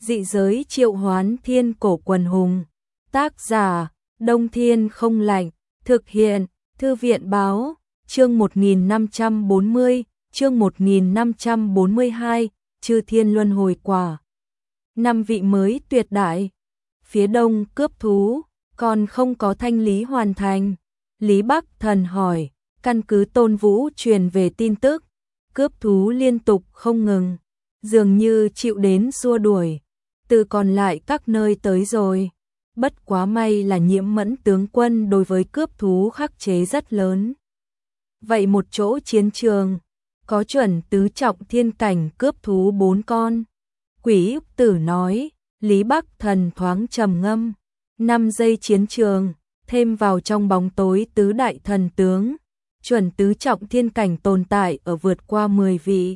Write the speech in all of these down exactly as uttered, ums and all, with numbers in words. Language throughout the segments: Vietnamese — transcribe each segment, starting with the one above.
Dị giới triệu hoán thiên cổ quần hùng. Tác giả, Đông Thiên không lạnh. Thực hiện, Thư viện báo, chương một nghìn năm trăm bốn mươi, chương một nghìn năm trăm bốn mươi hai, Chư Thiên Luân Hồi Quả. Năm vị mới tuyệt đại. Phía đông cướp thú, còn không có thanh lý hoàn thành. Lý Bắc Thần hỏi, căn cứ Tôn Vũ truyền về tin tức, cướp thú liên tục không ngừng, dường như chịu đến xua đuổi, từ còn lại các nơi tới rồi. Bất quá may là Nhiễm Mẫn tướng quân đối với cướp thú khắc chế rất lớn. Vậy một chỗ chiến trường, có chuẩn tứ trọng thiên cảnh cướp thú bốn con. Quỷ Ức Tử nói, Lý Bắc Thần thoáng trầm ngâm. Năm giây chiến trường, thêm vào trong bóng tối tứ đại thần tướng, chuẩn tứ trọng thiên cảnh tồn tại ở vượt qua mười vị.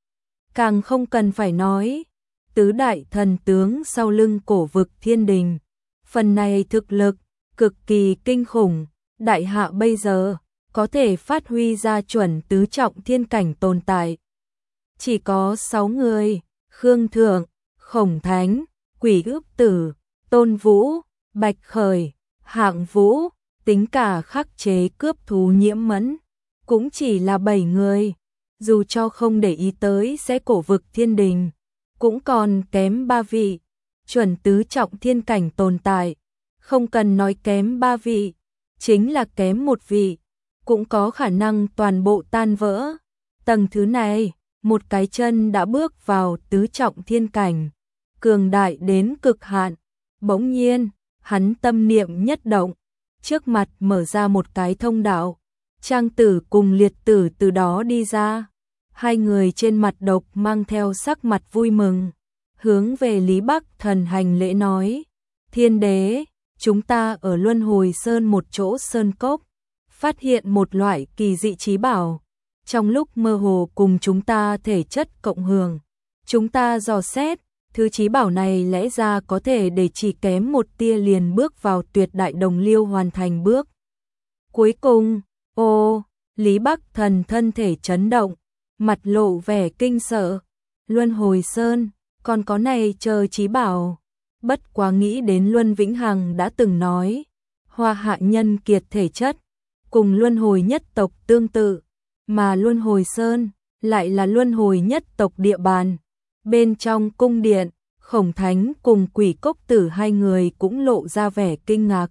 Càng không cần phải nói, tứ đại thần tướng sau lưng cổ vực thiên đình. Phần này thực lực, cực kỳ kinh khủng, đại hạ bây giờ, có thể phát huy ra chuẩn tứ trọng thiên cảnh tồn tại. Chỉ có sáu người, Khương Thượng, Khổng Thánh, Quỷ Ức Tử, Tôn Vũ, Bạch Khởi, Hạng Vũ, tính cả khắc chế cướp thú Nhiễm Mẫn, cũng chỉ là bảy người, dù cho không để ý tới sẽ cổ vực thiên đình, cũng còn kém ba vị, chuẩn tứ trọng thiên cảnh tồn tại, không cần nói kém ba vị, chính là kém một vị, cũng có khả năng toàn bộ tan vỡ. Tầng thứ này, một cái chân đã bước vào tứ trọng thiên cảnh, cường đại đến cực hạn. Bỗng nhiên, hắn tâm niệm nhất động, trước mặt mở ra một cái thông đạo, Trang Tử cùng Liệt Tử từ đó đi ra. Hai người trên mặt độc mang theo sắc mặt vui mừng, hướng về Lý Bắc Thần hành lễ nói, Thiên đế, chúng ta ở Luân Hồi Sơn một chỗ sơn cốc, phát hiện một loại kỳ dị trí bảo, trong lúc mơ hồ cùng chúng ta thể chất cộng hưởng, chúng ta dò xét, thứ trí bảo này lẽ ra có thể để chỉ kém một tia liền bước vào tuyệt đại đồng liêu hoàn thành bước. Cuối cùng, ô, Lý Bắc Thần thân thể chấn động, mặt lộ vẻ kinh sợ, Luân Hồi Sơn, còn có này chờ trí bảo. Bất quá nghĩ đến Luân Vĩnh Hằng đã từng nói, Hoa Hạ nhân kiệt thể chất, cùng Luân Hồi nhất tộc tương tự, mà Luân Hồi Sơn lại là Luân Hồi nhất tộc địa bàn. Bên trong cung điện, Khổng Thánh cùng Quỷ Cốc Tử hai người cũng lộ ra vẻ kinh ngạc.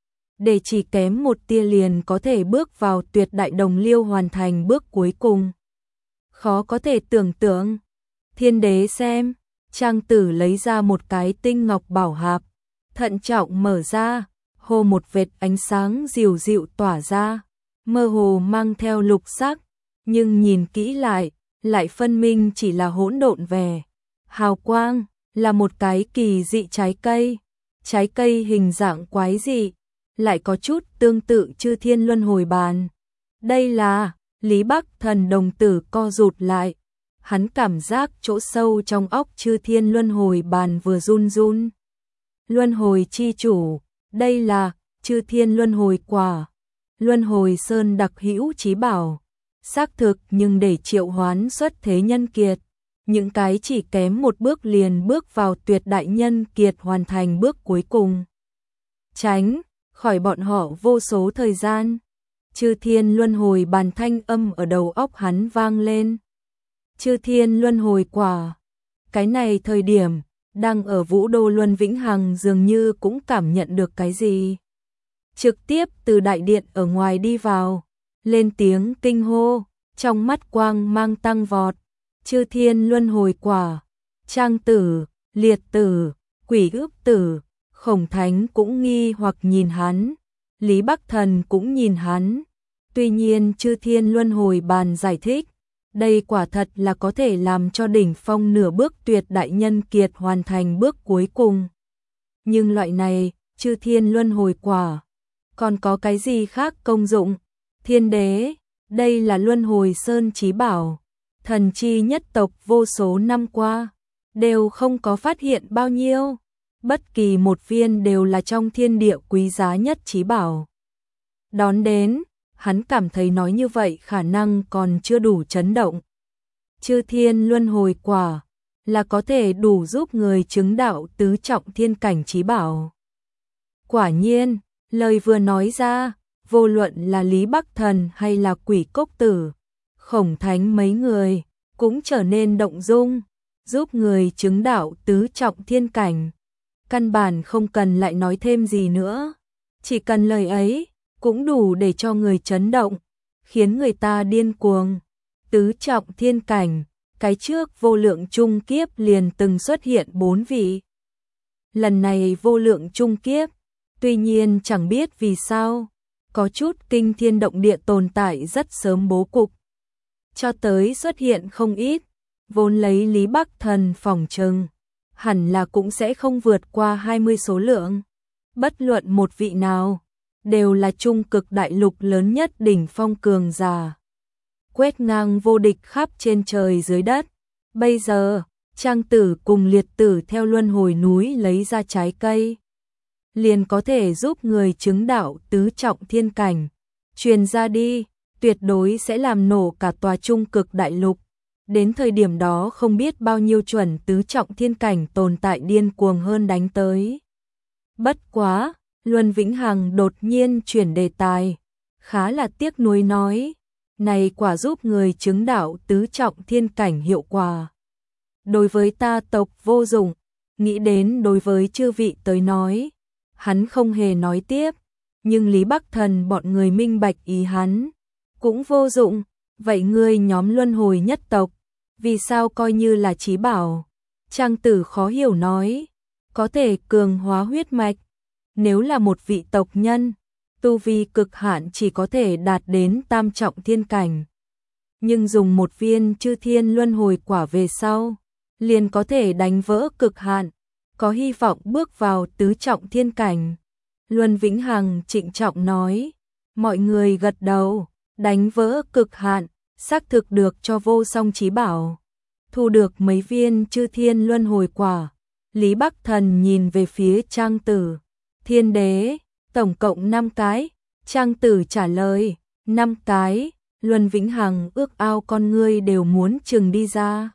Để chỉ kém một tia liền có thể bước vào tuyệt đại đồng liêu hoàn thành bước cuối cùng. Khó có thể tưởng tượng. Thiên đế xem, Trang Tử lấy ra một cái tinh ngọc bảo hạp, thận trọng mở ra, hồ một vệt ánh sáng dịu dịu tỏa ra, mơ hồ mang theo lục sắc, nhưng nhìn kỹ lại, lại phân minh chỉ là hỗn độn vẻ. Hào quang là một cái kỳ dị trái cây, trái cây hình dạng quái dị, lại có chút tương tự Chư Thiên Luân Hồi Bàn. Đây là, Lý Bắc Thần đồng tử co rụt lại, hắn cảm giác chỗ sâu trong óc Chư Thiên Luân Hồi Bàn vừa run run. Luân hồi chi chủ, đây là Chư Thiên Luân Hồi Quả, Luân Hồi Sơn đặc hữu trí bảo, xác thực nhưng để triệu hoán xuất thế nhân kiệt, những cái chỉ kém một bước liền bước vào tuyệt đại nhân kiệt hoàn thành bước cuối cùng. Tránh khỏi bọn họ vô số thời gian, Chư Thiên Luân Hồi Bàn thanh âm ở đầu óc hắn vang lên. Chư Thiên Luân Hồi Quả. Cái này thời điểm, đang ở Vũ Đô Luân Vĩnh Hằng dường như cũng cảm nhận được cái gì. Trực tiếp từ đại điện ở ngoài đi vào, lên tiếng kinh hô, trong mắt quang mang tăng vọt. Chư Thiên Luân Hồi Quả. Trang Tử, Liệt Tử, Quỷ Ức Tử, Khổng Thánh cũng nghi hoặc nhìn hắn, Lý Bắc Thần cũng nhìn hắn. Tuy nhiên Chư Thiên Luân Hồi Bàn giải thích, đây quả thật là có thể làm cho đỉnh phong nửa bước tuyệt đại nhân kiệt hoàn thành bước cuối cùng. Nhưng loại này, Chư Thiên Luân Hồi Quả, còn có cái gì khác công dụng? Thiên đế, đây là Luân Hồi Sơn trí bảo, thần chi nhất tộc vô số năm qua, đều không có phát hiện bao nhiêu. Bất kỳ một viên đều là trong thiên địa quý giá nhất trí bảo. Đón đến, hắn cảm thấy nói như vậy khả năng còn chưa đủ chấn động. Chư Thiên Luân Hồi Quả là có thể đủ giúp người chứng đạo tứ trọng thiên cảnh chí bảo. Quả nhiên, lời vừa nói ra, vô luận là Lý Bắc Thần hay là Quỷ Cốc Tử, Khổng Thánh mấy người, cũng trở nên động dung, giúp người chứng đạo tứ trọng thiên cảnh. Căn bản không cần lại nói thêm gì nữa, chỉ cần lời ấy, cũng đủ để cho người chấn động, khiến người ta điên cuồng. Tứ trọng thiên cảnh, cái trước vô lượng trung kiếp liền từng xuất hiện bốn vị. Lần này vô lượng trung kiếp, tuy nhiên chẳng biết vì sao, có chút kinh thiên động địa tồn tại rất sớm bố cục. Cho tới xuất hiện không ít, vốn lấy Lý Bắc Thần phỏng chừng, hẳn là cũng sẽ không vượt qua hai mươi số lượng. Bất luận một vị nào, đều là trung cực đại lục lớn nhất đỉnh phong cường giả. Quét ngang vô địch khắp trên trời dưới đất. Bây giờ, Trang Tử cùng Liệt Tử theo luân hồi núi lấy ra trái cây, liền có thể giúp người chứng đạo tứ trọng thiên cảnh. Truyền ra đi, tuyệt đối sẽ làm nổ cả tòa trung cực đại lục. Đến thời điểm đó không biết bao nhiêu chuẩn tứ trọng thiên cảnh tồn tại điên cuồng hơn đánh tới. Bất quá, Luân Vĩnh Hằng đột nhiên chuyển đề tài, khá là tiếc nuối nói, này quả giúp người chứng đạo tứ trọng thiên cảnh hiệu quả. Đối với ta tộc vô dụng, nghĩ đến đối với chư vị tới nói, hắn không hề nói tiếp, nhưng Lý Bắc Thần bọn người minh bạch ý hắn, cũng vô dụng, vậy ngươi nhóm luân hồi nhất tộc, vì sao coi như là chí bảo? Trang Tử khó hiểu nói, có thể cường hóa huyết mạch, nếu là một vị tộc nhân, tu vi cực hạn chỉ có thể đạt đến tam trọng thiên cảnh. Nhưng dùng một viên chư thiên luân hồi quả về sau, liền có thể đánh vỡ cực hạn, có hy vọng bước vào tứ trọng thiên cảnh. Luân Vĩnh Hằng trịnh trọng nói, mọi người gật đầu, đánh vỡ cực hạn, xác thực được cho vô song chí bảo. Thu được mấy viên chư thiên luân hồi quả, Lý Bắc Thần nhìn về phía Trang Tử, Thiên Đế, tổng cộng năm cái. Trang Tử trả lời, năm cái. Luân Vĩnh Hằng ước ao con ngươi đều muốn trừng đi ra.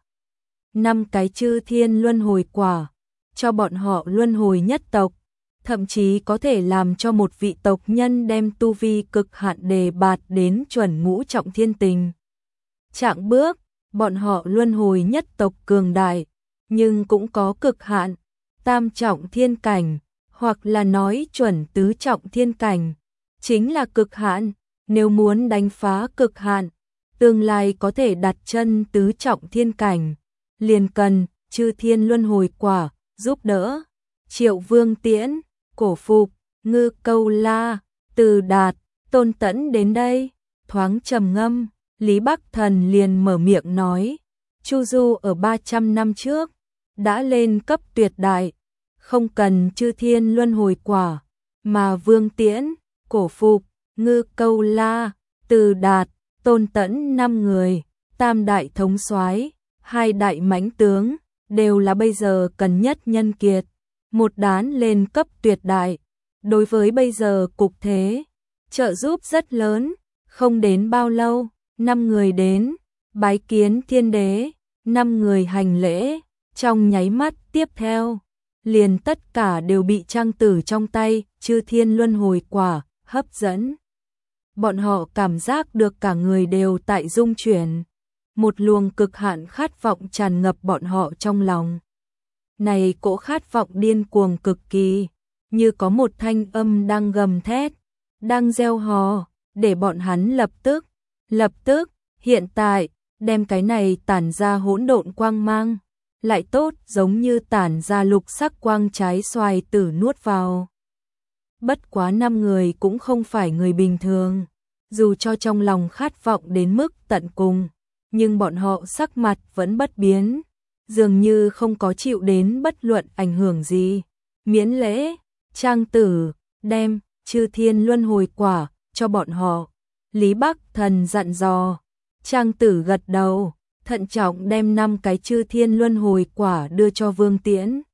Năm cái chư thiên luân hồi quả, cho bọn họ luân hồi nhất tộc, thậm chí có thể làm cho một vị tộc nhân đem tu vi cực hạn đề bạt đến chuẩn ngũ trọng thiên tình. Trạng bước, bọn họ luân hồi nhất tộc cường đại, nhưng cũng có cực hạn, tam trọng thiên cảnh, hoặc là nói chuẩn tứ trọng thiên cảnh, chính là cực hạn. Nếu muốn đánh phá cực hạn, tương lai có thể đặt chân tứ trọng thiên cảnh, liền cần chư thiên luân hồi quả giúp đỡ. Triệu Vương Tiễn, Cổ Phục, Ngư Câu La, Từ Đạt, Tôn Tẫn đến đây, thoáng trầm ngâm, Lý Bắc Thần liền mở miệng nói, Chu Du ở ba trăm năm trước đã lên cấp tuyệt đại, không cần chư thiên luân hồi quả, mà Vương Tiễn, Cổ Phục, Ngư Câu La, Từ Đạt, Tôn Tẫn năm người, tam đại thống soái, hai đại mãnh tướng, đều là bây giờ cần nhất nhân kiệt, một đán lên cấp tuyệt đại, đối với bây giờ cục thế, trợ giúp rất lớn. Không đến bao lâu, năm người đến, bái kiến Thiên Đế, năm người hành lễ, trong nháy mắt tiếp theo, liền tất cả đều bị Trang Tử trong tay chư thiên luân hồi quả hấp dẫn. Bọn họ cảm giác được cả người đều tại rung chuyển, một luồng cực hạn khát vọng tràn ngập bọn họ trong lòng. Này cỗ khát vọng điên cuồng cực kỳ, như có một thanh âm đang gầm thét, đang reo hò, để bọn hắn lập tức, lập tức, hiện tại, đem cái này tản ra hỗn độn quang mang, lại tốt giống như tản ra lục sắc quang trái xoài tử nuốt vào. Bất quá năm người cũng không phải người bình thường, dù cho trong lòng khát vọng đến mức tận cùng, nhưng bọn họ sắc mặt vẫn bất biến, dường như không có chịu đến bất luận ảnh hưởng gì. Miễn lễ, Trang Tử đem chư thiên luân hồi quả cho bọn họ. Lý Bắc Thần dặn dò, Trang Tử gật đầu, thận trọng đem năm cái chư thiên luân hồi quả đưa cho Vương Tiễn,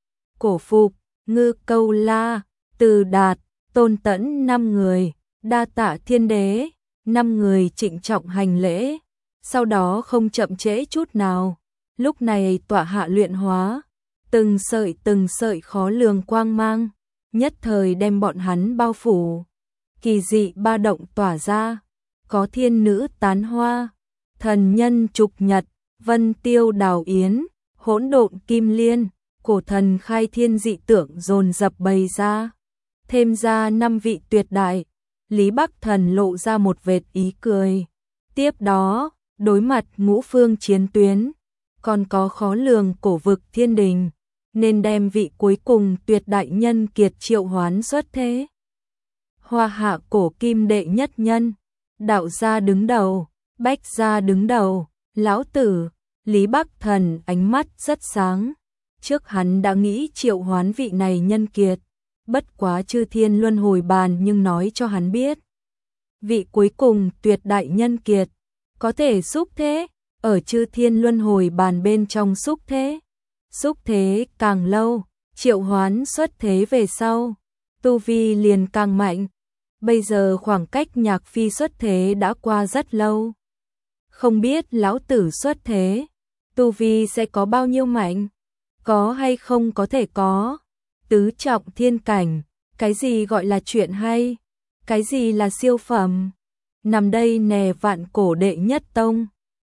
Cổ Phục, Ngư Câu La, Từ Đạt, Tôn Tẫn năm người, đa tạ Thiên Đế. Năm người trịnh trọng hành lễ, sau đó không chậm trễ chút nào, lúc này tọa hạ luyện hóa, từng sợi từng sợi khó lường quang mang, nhất thời đem bọn hắn bao phủ. Kỳ dị ba động tỏa ra, có thiên nữ tán hoa, thần nhân trục nhật, vân tiêu đào yến, hỗn độn kim liên, cổ thần khai thiên dị tượng dồn dập bày ra. Thêm ra năm vị tuyệt đại, Lý Bắc Thần lộ ra một vệt ý cười. Tiếp đó, đối mặt ngũ phương chiến tuyến, còn có khó lường cổ vực thiên đình, nên đem vị cuối cùng tuyệt đại nhân kiệt triệu hoán xuất thế. Hoa hạ cổ kim đệ nhất nhân, đạo gia đứng đầu, bách gia đứng đầu, lão tử, Lý Bắc Thần ánh mắt rất sáng. Trước hắn đã nghĩ triệu hoán vị này nhân kiệt, bất quá chư thiên luân hồi bàn nhưng nói cho hắn biết. Vị cuối cùng tuyệt đại nhân kiệt, có thể xúc thế, ở chư thiên luân hồi bàn bên trong xúc thế. Xúc thế càng lâu, triệu hoán xuất thế về sau, tu vi liền càng mạnh. Bây giờ khoảng cách Nhạc Phi xuất thế đã qua rất lâu. Không biết lão tử xuất thế, tu vi sẽ có bao nhiêu mạnh? Có hay không có thể có? Tứ trọng thiên cảnh, cái gì gọi là chuyện hay? Cái gì là siêu phẩm? Nằm đây nè vạn cổ đệ nhất tông.